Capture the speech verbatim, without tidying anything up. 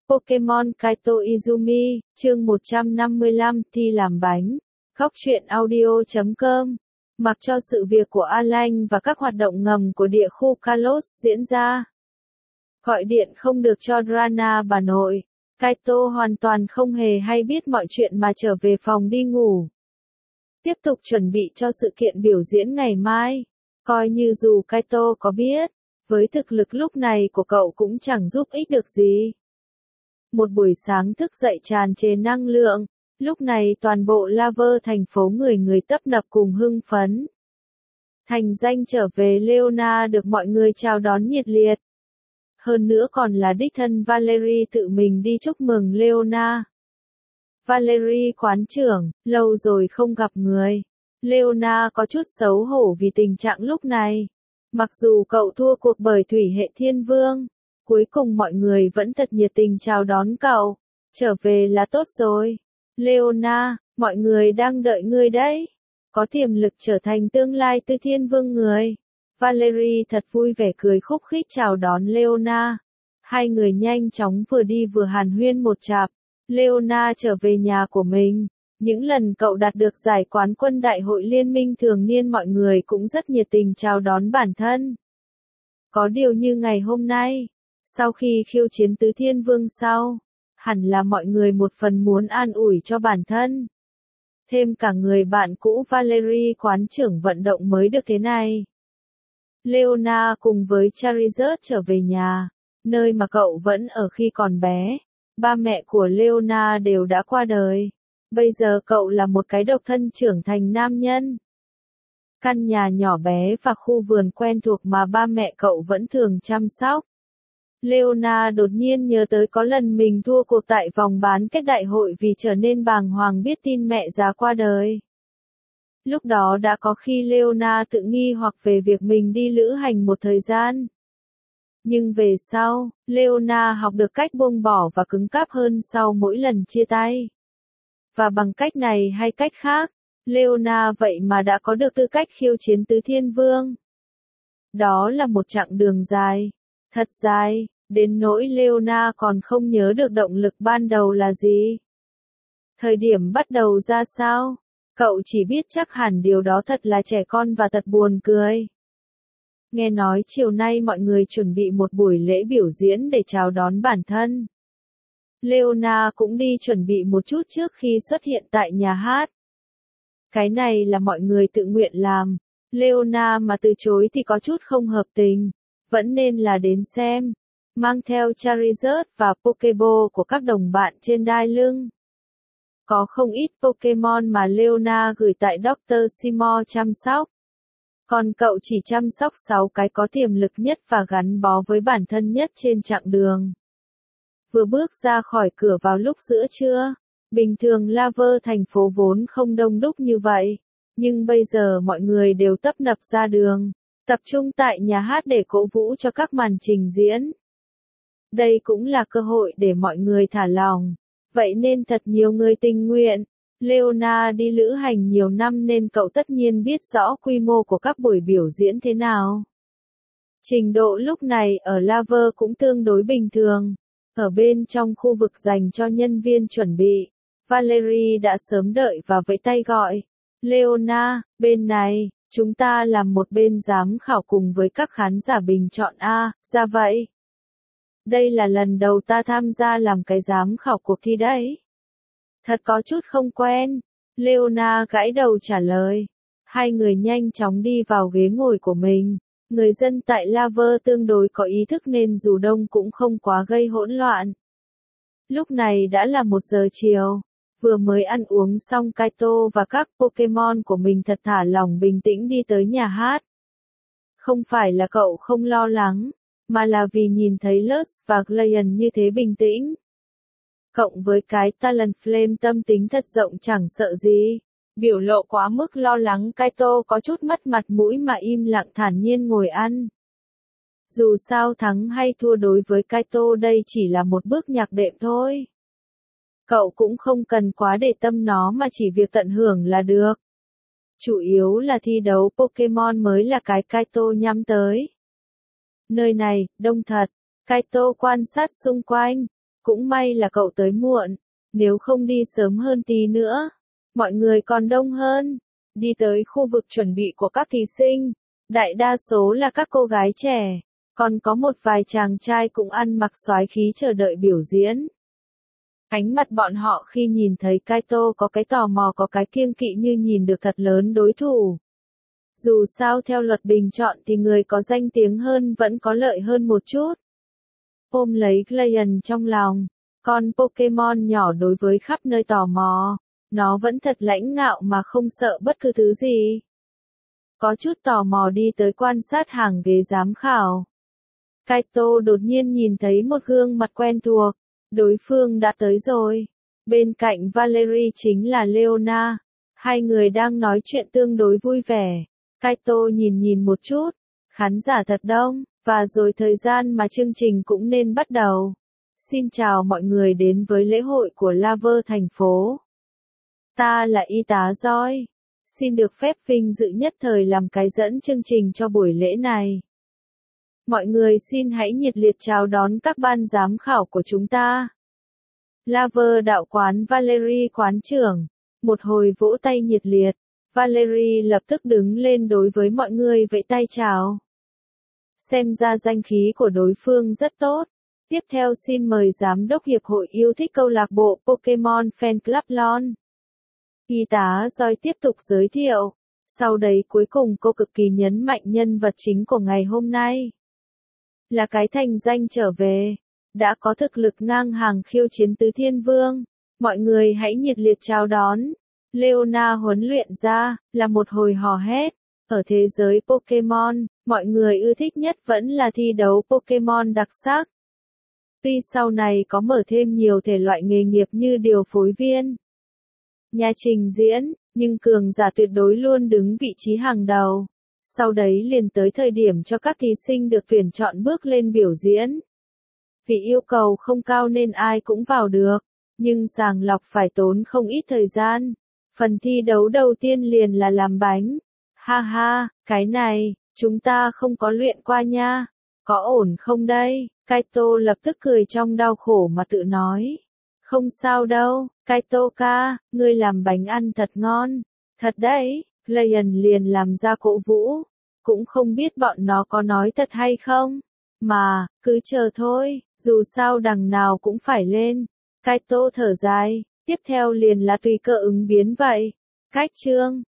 Pokemon Kaito Izumi, chương một trăm năm mươi lăm, thi làm bánh. Góc truyện audio chấm com. Mặc cho sự việc của Alan và các hoạt động ngầm của địa khu Kalos diễn ra. Gọi điện không được cho Drana bà nội. Kaito hoàn toàn không hề hay biết mọi chuyện mà trở về phòng đi ngủ. Tiếp tục chuẩn bị cho sự kiện biểu diễn ngày mai. Coi như dù Kaito có biết, với thực lực lúc này của cậu cũng chẳng giúp ích được gì. Một buổi sáng thức dậy tràn trề năng lượng, lúc này toàn bộ Laver thành phố người người tấp nập cùng hưng phấn. Thành danh trở về Leona được mọi người chào đón nhiệt liệt. Hơn nữa còn là đích thân Valerie tự mình đi chúc mừng Leona. Valerie quán trưởng, lâu rồi không gặp người. Leona có chút xấu hổ vì tình trạng lúc này. Mặc dù cậu thua cuộc bởi thủy hệ thiên vương, cuối cùng mọi người vẫn thật nhiệt tình chào đón cậu. Trở về là tốt rồi. Leona, mọi người đang đợi ngươi đấy. Có tiềm lực trở thành tương lai tư thiên vương người. Valerie thật vui vẻ cười khúc khích chào đón Leona. Hai người nhanh chóng vừa đi vừa hàn huyên một chạp. Leona trở về nhà của mình. Những lần cậu đạt được giải quán quân đại hội liên minh thường niên mọi người cũng rất nhiệt tình chào đón bản thân. Có điều như ngày hôm nay, sau khi khiêu chiến tứ thiên vương sau, hẳn là mọi người một phần muốn an ủi cho bản thân. Thêm cả người bạn cũ Valerie quán trưởng vận động mới được thế này. Leona cùng với Charizard trở về nhà, nơi mà cậu vẫn ở khi còn bé. Ba mẹ của Leona đều đã qua đời. Bây giờ cậu là một cái độc thân trưởng thành nam nhân. Căn nhà nhỏ bé và khu vườn quen thuộc mà ba mẹ cậu vẫn thường chăm sóc. Leona đột nhiên nhớ tới có lần mình thua cuộc tại vòng bán kết đại hội vì trở nên bàng hoàng biết tin mẹ già qua đời. Lúc đó đã có khi Leona tự nghi hoặc về việc mình đi lữ hành một thời gian. Nhưng về sau, Leona học được cách buông bỏ và cứng cáp hơn sau mỗi lần chia tay. Và bằng cách này hay cách khác, Leona vậy mà đã có được tư cách khiêu chiến tứ thiên vương. Đó là một chặng đường dài, thật dài, đến nỗi Leona còn không nhớ được động lực ban đầu là gì. Thời điểm bắt đầu ra sao, cậu chỉ biết chắc hẳn điều đó thật là trẻ con và thật buồn cười. Nghe nói chiều nay mọi người chuẩn bị một buổi lễ biểu diễn để chào đón bản thân. Leona cũng đi chuẩn bị một chút trước khi xuất hiện tại nhà hát. Cái này là mọi người tự nguyện làm. Leona mà từ chối thì có chút không hợp tình. Vẫn nên là đến xem. Mang theo Charizard và Pokéball của các đồng bạn trên đai lưng. Có không ít Pokemon mà Leona gửi tại doctor Seymour chăm sóc. Còn cậu chỉ chăm sóc sáu cái có tiềm lực nhất và gắn bó với bản thân nhất trên chặng đường. Vừa bước ra khỏi cửa vào lúc giữa trưa, bình thường Laver thành phố vốn không đông đúc như vậy, nhưng bây giờ mọi người đều tấp nập ra đường, tập trung tại nhà hát để cổ vũ cho các màn trình diễn. Đây cũng là cơ hội để mọi người thả lỏng, vậy nên thật nhiều người tình nguyện. Leona đi lữ hành nhiều năm nên cậu tất nhiên biết rõ quy mô của các buổi biểu diễn thế nào. Trình độ lúc này ở Laver cũng tương đối bình thường. Ở bên trong khu vực dành cho nhân viên chuẩn bị, Valerie đã sớm đợi và vẫy tay gọi. Leona, bên này, chúng ta làm một bên giám khảo cùng với các khán giả bình chọn A, ra vậy. Đây là lần đầu ta tham gia làm cái giám khảo cuộc thi đấy. Thật có chút không quen. Leona gãi đầu trả lời. Hai người nhanh chóng đi vào ghế ngồi của mình. Người dân tại Laver tương đối có ý thức nên dù đông cũng không quá gây hỗn loạn. Lúc này đã là một giờ chiều. Vừa mới ăn uống xong Kaito và các Pokemon của mình thật thả lỏng bình tĩnh đi tới nhà hát. Không phải là cậu không lo lắng, mà là vì nhìn thấy Luz và Glacian như thế bình tĩnh. Cộng với cái Talonflame tâm tính thật rộng chẳng sợ gì. Biểu lộ quá mức lo lắng Kaito có chút mất mặt mũi mà im lặng thản nhiên ngồi ăn. Dù sao thắng hay thua đối với Kaito đây chỉ là một bước nhạc đệm thôi. Cậu cũng không cần quá để tâm nó mà chỉ việc tận hưởng là được. Chủ yếu là thi đấu Pokemon mới là cái Kaito nhắm tới. Nơi này, đông thật. Kaito quan sát xung quanh. Cũng may là cậu tới muộn, nếu không đi sớm hơn tí nữa, mọi người còn đông hơn. Đi tới khu vực chuẩn bị của các thí sinh, đại đa số là các cô gái trẻ, còn có một vài chàng trai cũng ăn mặc soái khí chờ đợi biểu diễn. Ánh mặt bọn họ khi nhìn thấy Kaito có cái tò mò có cái kiêng kỵ như nhìn được thật lớn đối thủ. Dù sao theo luật bình chọn thì người có danh tiếng hơn vẫn có lợi hơn một chút. Ôm lấy Glacian trong lòng, con Pokemon nhỏ đối với khắp nơi tò mò, nó vẫn thật lãnh ngạo mà không sợ bất cứ thứ gì. Có chút tò mò đi tới quan sát hàng ghế giám khảo. Kaito đột nhiên nhìn thấy một gương mặt quen thuộc, đối phương đã tới rồi. Bên cạnh Valerie chính là Leona, hai người đang nói chuyện tương đối vui vẻ. Kaito nhìn nhìn một chút, khán giả thật đông, và rồi thời gian mà chương trình cũng nên bắt đầu. Xin chào mọi người đến với lễ hội của Laver thành phố. Ta là y tá Joy, xin được phép vinh dự nhất thời làm cái dẫn chương trình cho buổi lễ này. Mọi người xin hãy nhiệt liệt chào đón các ban giám khảo của chúng ta. Laver đạo quán Valerie quán trưởng, một hồi vỗ tay nhiệt liệt, Valerie lập tức đứng lên đối với mọi người vẫy tay chào. Xem ra danh khí của đối phương rất tốt. Tiếp theo xin mời Giám đốc Hiệp hội yêu thích câu lạc bộ Pokemon Fan Club Lon. Y tá Joy tiếp tục giới thiệu. Sau đấy cuối cùng cô cực kỳ nhấn mạnh nhân vật chính của ngày hôm nay. Là cái thành danh trở về. Đã có thực lực ngang hàng khiêu chiến tứ thiên vương. Mọi người hãy nhiệt liệt chào đón. Leona huấn luyện ra, là một hồi hò hét. Ở thế giới Pokemon, mọi người ưa thích nhất vẫn là thi đấu Pokemon đặc sắc. Tuy sau này có mở thêm nhiều thể loại nghề nghiệp như điều phối viên, nhà trình diễn, nhưng cường giả tuyệt đối luôn đứng vị trí hàng đầu. Sau đấy liền tới thời điểm cho các thí sinh được tuyển chọn bước lên biểu diễn. Vì yêu cầu không cao nên ai cũng vào được, nhưng sàng lọc phải tốn không ít thời gian. Phần thi đấu đầu tiên liền là làm bánh. Ha ha, cái này, chúng ta không có luyện qua nha. Có ổn không đây? Kaito lập tức cười trong đau khổ mà tự nói. Không sao đâu, Kaito ca, ngươi làm bánh ăn thật ngon. Thật đấy, Glacian liền làm ra cổ vũ. Cũng không biết bọn nó có nói thật hay không. Mà, cứ chờ thôi, dù sao đằng nào cũng phải lên. Kaito thở dài, tiếp theo liền là tùy cơ ứng biến vậy. Cách chương.